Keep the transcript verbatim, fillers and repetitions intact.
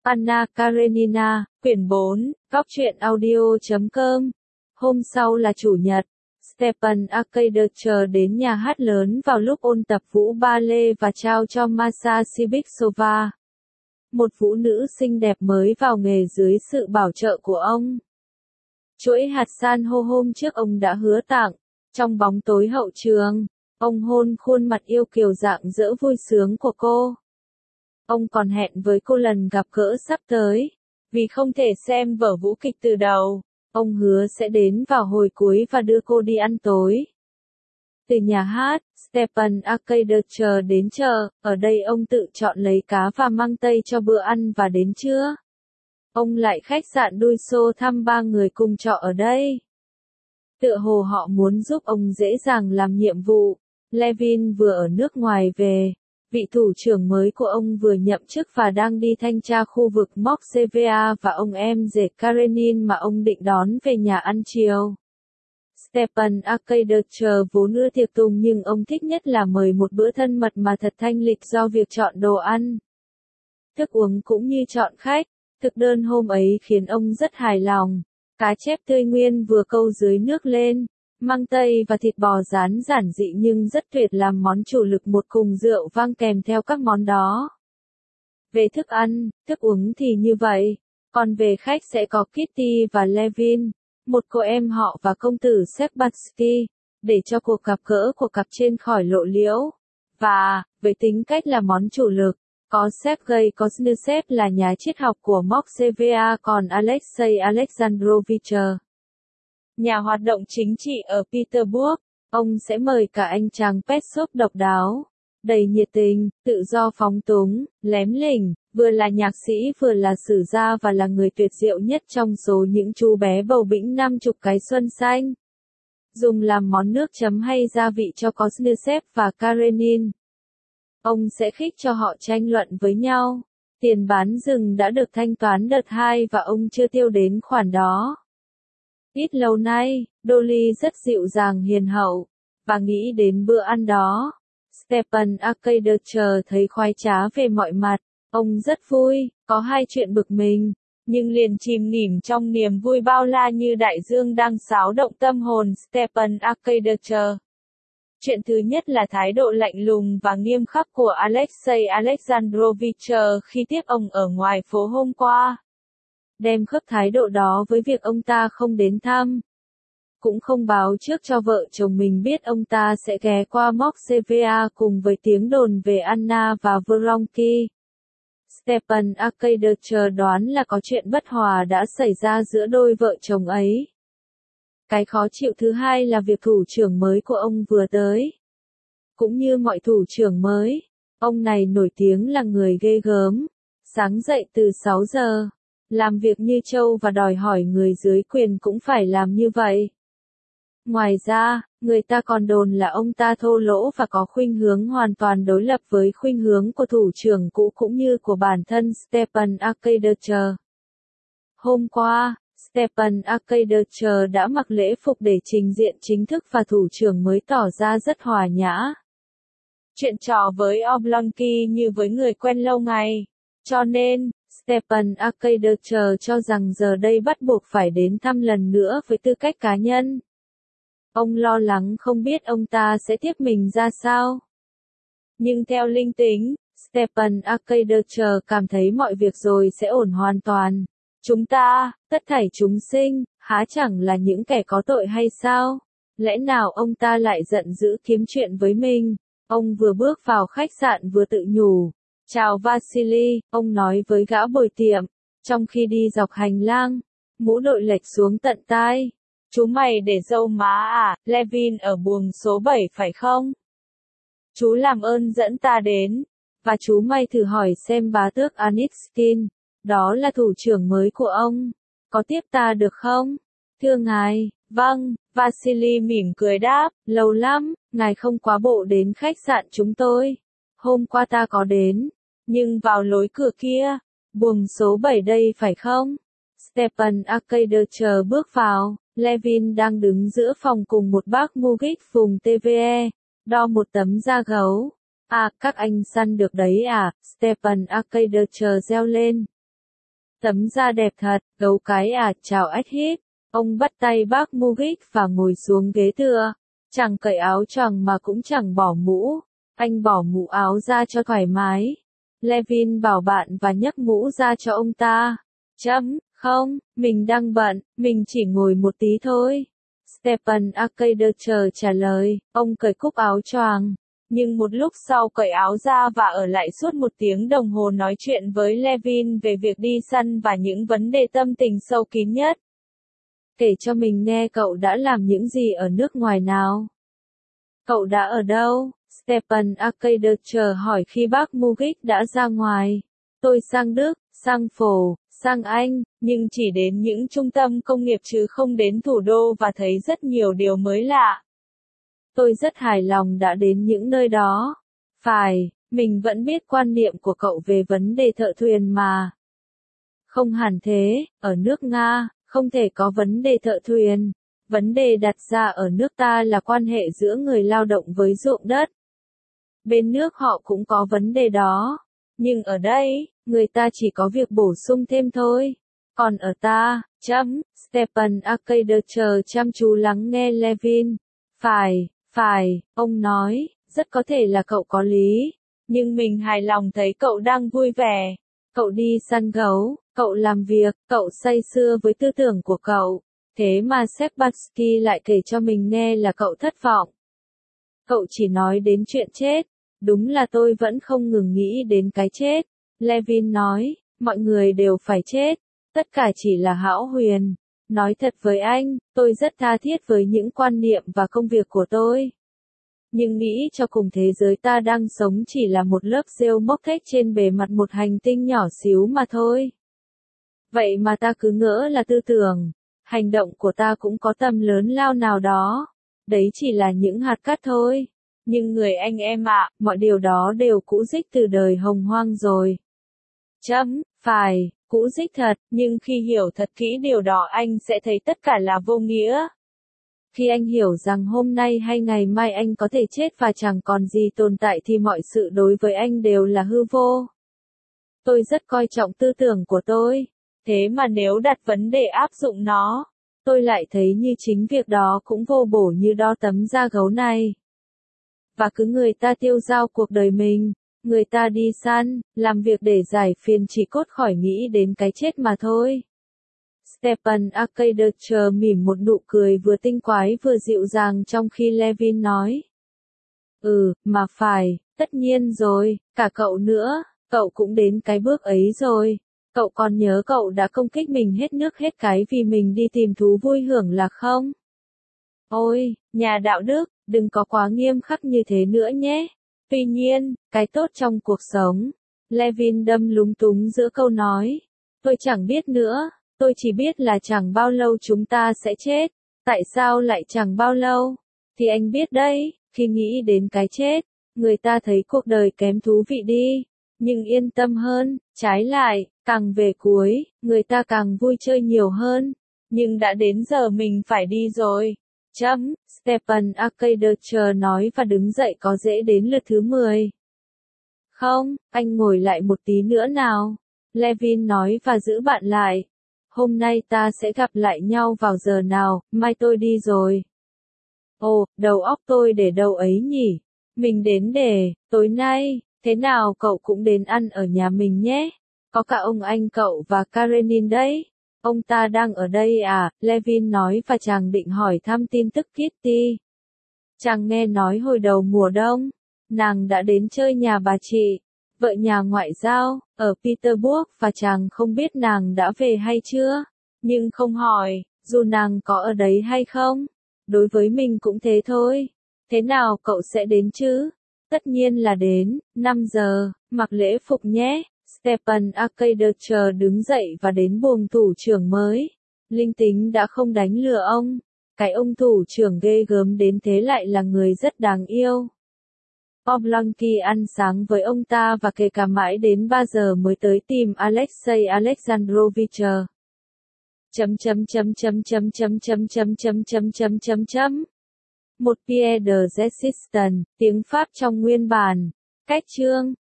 Anna Karenina, quyển bốn, góc truyện audio chấm com. Hôm sau là Chủ nhật. Stepan Arkadyevich đến nhà hát lớn vào lúc ôn tập vũ ballet và trao cho Masha Siviksova, một vũ nữ xinh đẹp mới vào nghề dưới sự bảo trợ của ông. Chuỗi hạt san hô hôm trước ông đã hứa tặng. Trong bóng tối hậu trường, ông hôn khuôn mặt yêu kiều rạng rỡ vui sướng của cô. Ông còn hẹn với cô lần gặp gỡ sắp tới. Vì không thể xem vở vũ kịch từ đầu, ông hứa sẽ đến vào hồi cuối và đưa cô đi ăn tối. Từ nhà hát, Stepan Arkadyevich đến chợ, ở đây ông tự chọn lấy cá và măng tây cho bữa ăn và đến trưa, ông lại khách sạn Duiso thăm ba người cùng trọ ở đây. Tựa hồ họ muốn giúp ông dễ dàng làm nhiệm vụ. Levin vừa ở nước ngoài về. Vị thủ trưởng mới của ông vừa nhậm chức và đang đi thanh tra khu vực Moskva và ông em rể Karenin mà ông định đón về nhà ăn chiều. Stepan Arkadyevich vốn ưa tiệc tùng nhưng ông thích nhất là mời một bữa thân mật mà thật thanh lịch do việc chọn đồ ăn, thức uống cũng như chọn khách. Thực đơn hôm ấy khiến ông rất hài lòng. Cá chép tươi nguyên vừa câu dưới nước lên, măng tây và thịt bò rán giản dị nhưng rất tuyệt làm món chủ lực một cùng rượu vang kèm theo các món đó. Về thức ăn, thức uống thì như vậy, còn về khách sẽ có Kitty và Levin, một cô em họ và công tử Sebastian, để cho cuộc gặp gỡ của cặp trên khỏi lộ liễu. Và, với tính cách là món chủ lực, có Sergei Koznesev là nhà triết học của Moskva còn Alexei Alexandrovich, nhà hoạt động chính trị ở Petersburg. Ông sẽ mời cả anh chàng Peskov độc đáo, đầy nhiệt tình, tự do phóng túng, lém lỉnh, vừa là nhạc sĩ vừa là sử gia và là người tuyệt diệu nhất trong số những chú bé bầu bĩnh năm chục cái xuân xanh. Dùng làm món nước chấm hay gia vị cho Koznesev và Karenin. Ông sẽ khích cho họ tranh luận với nhau. Tiền bán rừng đã được thanh toán đợt hai và ông chưa tiêu đến khoản đó. Ít lâu nay, Dolly rất dịu dàng hiền hậu, và nghĩ đến bữa ăn đó. Stepan Arkadyevich thấy khoái trá về mọi mặt. Ông rất vui, có hai chuyện bực mình, nhưng liền chìm nghỉm trong niềm vui bao la như đại dương đang xáo động tâm hồn Stepan Arkadyevich. Chuyện thứ nhất là thái độ lạnh lùng và nghiêm khắc của Alexei Alexandrovich khi tiếp ông ở ngoài phố hôm qua. Đem khớp thái độ đó với việc ông ta không đến thăm, cũng không báo trước cho vợ chồng mình biết ông ta sẽ ghé qua Moskva cùng với tiếng đồn về Anna và Vronky. Stepan Arkadyevich đoán là có chuyện bất hòa đã xảy ra giữa đôi vợ chồng ấy. Cái khó chịu thứ hai là việc thủ trưởng mới của ông vừa tới. Cũng như mọi thủ trưởng mới, ông này nổi tiếng là người ghê gớm. Sáng dậy từ sáu giờ, làm việc như trâu và đòi hỏi người dưới quyền cũng phải làm như vậy. Ngoài ra, người ta còn đồn là ông ta thô lỗ và có khuynh hướng hoàn toàn đối lập với khuynh hướng của thủ trưởng cũ cũng như của bản thân Stepan Arkadyevich. Hôm qua, Stepan Arkadyevich đã mặc lễ phục để trình diện chính thức và thủ trưởng mới tỏ ra rất hòa nhã. Chuyện trò với Oblonsky như với người quen lâu ngày. Cho nên, Stepan Arkadyevich cho rằng giờ đây bắt buộc phải đến thăm lần nữa với tư cách cá nhân. Ông lo lắng không biết ông ta sẽ tiếp mình ra sao. Nhưng theo linh tính, Stepan Arkadyevich cảm thấy mọi việc rồi sẽ ổn hoàn toàn. Chúng ta, tất thảy chúng sinh, há chẳng là những kẻ có tội hay sao? Lẽ nào ông ta lại giận dữ kiếm chuyện với mình? Ông vừa bước vào khách sạn vừa tự nhủ. Chào Vasily, ông nói với gã bồi tiệm, trong khi đi dọc hành lang, mũ đội lệch xuống tận tai. Chú mày để râu má à, Levin ở buồng số bảy phải không? Chú làm ơn dẫn ta đến, và chú mày thử hỏi xem bá tước Anitskin, đó là thủ trưởng mới của ông, có tiếp ta được không? Thưa ngài, vâng, Vasily mỉm cười đáp, lâu lắm, ngài không quá bộ đến khách sạn chúng tôi. Hôm qua ta có đến, nhưng vào lối cửa kia, buồng số bảy đây phải không? Stepan Arkadyevich bước vào, Levin đang đứng giữa phòng cùng một bác Mugik vùng tê vê e, đo một tấm da gấu. À, các anh săn được đấy à, Stepan Arkadyevich reo lên. Tấm da đẹp thật, gấu cái à, chào ách hít. Ông bắt tay bác Mugik và ngồi xuống ghế tựa. Chẳng cởi áo choàng mà cũng chẳng bỏ mũ. Anh bỏ mũ áo ra cho thoải mái. Levin bảo bạn và nhấc mũ ra cho ông ta. Chấm, không, mình đang bận, mình chỉ ngồi một tí thôi. Stepan Arkadyevich trả lời, ông cởi cúc áo choàng. Nhưng một lúc sau cởi áo ra và ở lại suốt một tiếng đồng hồ nói chuyện với Levin về việc đi săn và những vấn đề tâm tình sâu kín nhất. Kể cho mình nghe cậu đã làm những gì ở nước ngoài nào. Cậu đã ở đâu? Stepan Arkadyevich hỏi khi bác Mugik đã ra ngoài. Tôi sang Đức, sang Phổ, sang Anh, nhưng chỉ đến những trung tâm công nghiệp chứ không đến thủ đô và thấy rất nhiều điều mới lạ. Tôi rất hài lòng đã đến những nơi đó. Phải, mình vẫn biết quan niệm của cậu về vấn đề thợ thuyền mà. Không hẳn thế, ở nước Nga, không thể có vấn đề thợ thuyền. Vấn đề đặt ra ở nước ta là quan hệ giữa người lao động với ruộng đất. Bên nước họ cũng có vấn đề đó. Nhưng ở đây, người ta chỉ có việc bổ sung thêm thôi. Còn ở ta, chấm, Stepan Arkadyevich chăm chú lắng nghe Levin. Phải, phải, ông nói, rất có thể là cậu có lý. Nhưng mình hài lòng thấy cậu đang vui vẻ. Cậu đi săn gấu, cậu làm việc, cậu say sưa với tư tưởng của cậu. Thế mà Sebastian lại kể cho mình nghe là cậu thất vọng. Cậu chỉ nói đến chuyện chết. Đúng là tôi vẫn không ngừng nghĩ đến cái chết. Levin nói, mọi người đều phải chết. Tất cả chỉ là hão huyền. Nói thật với anh, tôi rất tha thiết với những quan niệm và công việc của tôi. Nhưng nghĩ cho cùng thế giới ta đang sống chỉ là một lớp rêu mốc thếch trên bề mặt một hành tinh nhỏ xíu mà thôi. Vậy mà ta cứ ngỡ là tư tưởng, hành động của ta cũng có tầm lớn lao nào đó. Đấy chỉ là những hạt cát thôi. Nhưng người anh em ạ, mọi điều đó đều cũ rích từ đời hồng hoang rồi. Chấm, phải, cũ rích thật, nhưng khi hiểu thật kỹ điều đó anh sẽ thấy tất cả là vô nghĩa. Khi anh hiểu rằng hôm nay hay ngày mai anh có thể chết và chẳng còn gì tồn tại thì mọi sự đối với anh đều là hư vô. Tôi rất coi trọng tư tưởng của tôi, thế mà nếu đặt vấn đề áp dụng nó, tôi lại thấy như chính việc đó cũng vô bổ như đo tấm da gấu này. Và cứ người ta tiêu dao cuộc đời mình, người ta đi săn, làm việc để giải phiền chỉ cốt khỏi nghĩ đến cái chết mà thôi. Stepan Arkadyevich mỉm một nụ cười vừa tinh quái vừa dịu dàng trong khi Levin nói. Ừ, mà phải, tất nhiên rồi, cả cậu nữa, cậu cũng đến cái bước ấy rồi. Cậu còn nhớ cậu đã công kích mình hết nước hết cái vì mình đi tìm thú vui hưởng lạc không? Ôi, nhà đạo đức, đừng có quá nghiêm khắc như thế nữa nhé. Tuy nhiên, cái tốt trong cuộc sống. Levin đâm lúng túng giữa câu nói. Tôi chẳng biết nữa, tôi chỉ biết là chẳng bao lâu chúng ta sẽ chết. Tại sao lại chẳng bao lâu? Thì anh biết đấy, khi nghĩ đến cái chết, người ta thấy cuộc đời kém thú vị đi. Nhưng yên tâm hơn, trái lại, càng về cuối, người ta càng vui chơi nhiều hơn. Nhưng đã đến giờ mình phải đi rồi. Chấm, Stepan Arkadyevich nói và đứng dậy có dễ đến lượt thứ mười. Không, anh ngồi lại một tí nữa nào. Levin nói và giữ bạn lại. Hôm nay ta sẽ gặp lại nhau vào giờ nào, mai tôi đi rồi. Ồ, đầu óc tôi để đâu ấy nhỉ? Mình đến để, tối nay, thế nào cậu cũng đến ăn ở nhà mình nhé. Có cả ông anh cậu và Karenin đấy. Ông ta đang ở đây à, Levin nói và chàng định hỏi thăm tin tức Kitty. Chàng nghe nói hồi đầu mùa đông, nàng đã đến chơi nhà bà chị, vợ nhà ngoại giao, ở Petersburg và chàng không biết nàng đã về hay chưa, nhưng không hỏi, dù nàng có ở đấy hay không. Đối với mình cũng thế thôi. Thế nào cậu sẽ đến chứ? Tất nhiên là đến, năm giờ, mặc lễ phục nhé. Stepan Arkadyevich đứng dậy và đến buồng thủ trưởng mới. Linh tính đã không đánh lừa ông. Cái ông thủ trưởng ghê gớm đến thế lại là người rất đáng yêu. Oblonky ăn sáng với ông ta và kể cả mãi đến ba giờ mới tới tìm Alexei Alexandrovich. Chấm chấm chấm chấm chấm chấm chấm chấm chấm chấm chấm chấm chấm. Một pied de resistance, tiếng Pháp trong nguyên bản. Cách chương